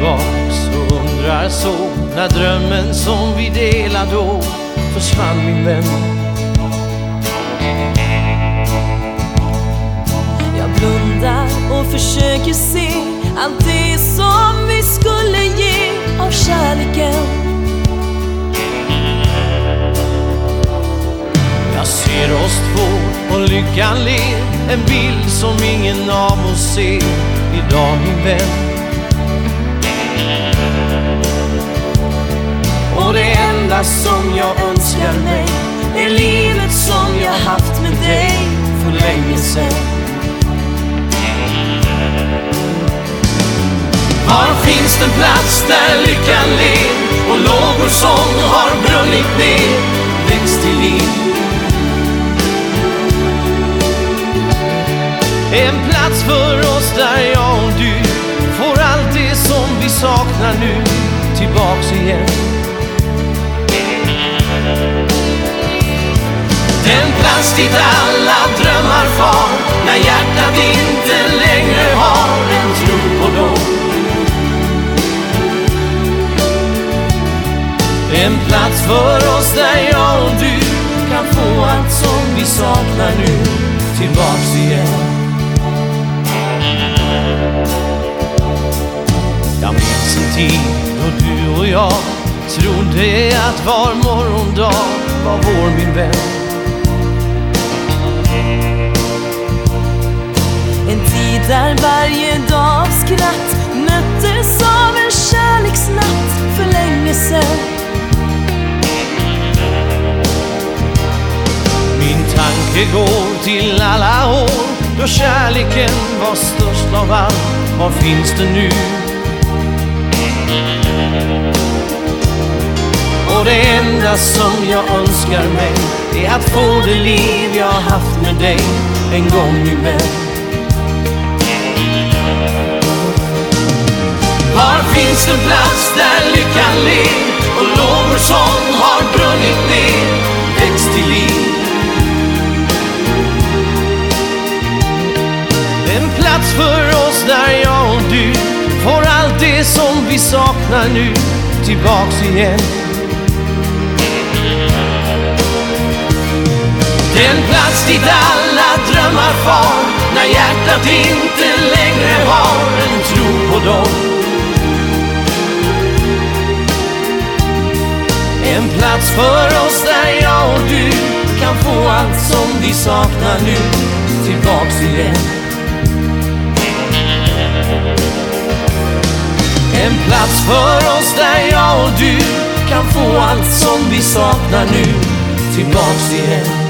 tillbaks och undrar så, när drömmen som vi delade då försvann, min vän. Jag blundar och försöker se allt det som vi skulle ge av kärleken. Jag ser oss två och lyckan ler, en bild som ingen av oss ser idag, min vän. Och det enda som jag önskar mig är livet som jag haft med dig för länge sedan. Var finns den plats där lyckan ler och lågor som har brunnit ner väcks till liv? En plats för oss där jag och du får allt det som vi saknar nu tillbaks igen. Den plats dit alla drömmar far när hjärtat inte längre har en tro på dem. En plats för oss där jag och du kan få allt som vi saknar nu tillbaks igen. Jag minns en tid då du och jag trodde att var morgondag var vår, min vän. En tid där varje dag av skratt möttes av en kärleksnatt för länge sedan. Min tanke går till alla år då kärleken var störst av allt. Var finns det nu? Och det enda som jag önskar mig är att få det liv jag haft med dig en gång, min vän. Var finns en plats där lyckan ler och lågor som har brunnit ner väcks till liv? En plats för oss där jag och du får allt det som vi saknar nu tillbaks igen. Den plats dit alla drömmar far när hjärtat inte längre har en tro på dem. En plats för oss där jag och du kan få allt som vi saknar nu tillbaks igen. En plats för oss där jag och du kan få allt som vi saknar nu tillbaks igen.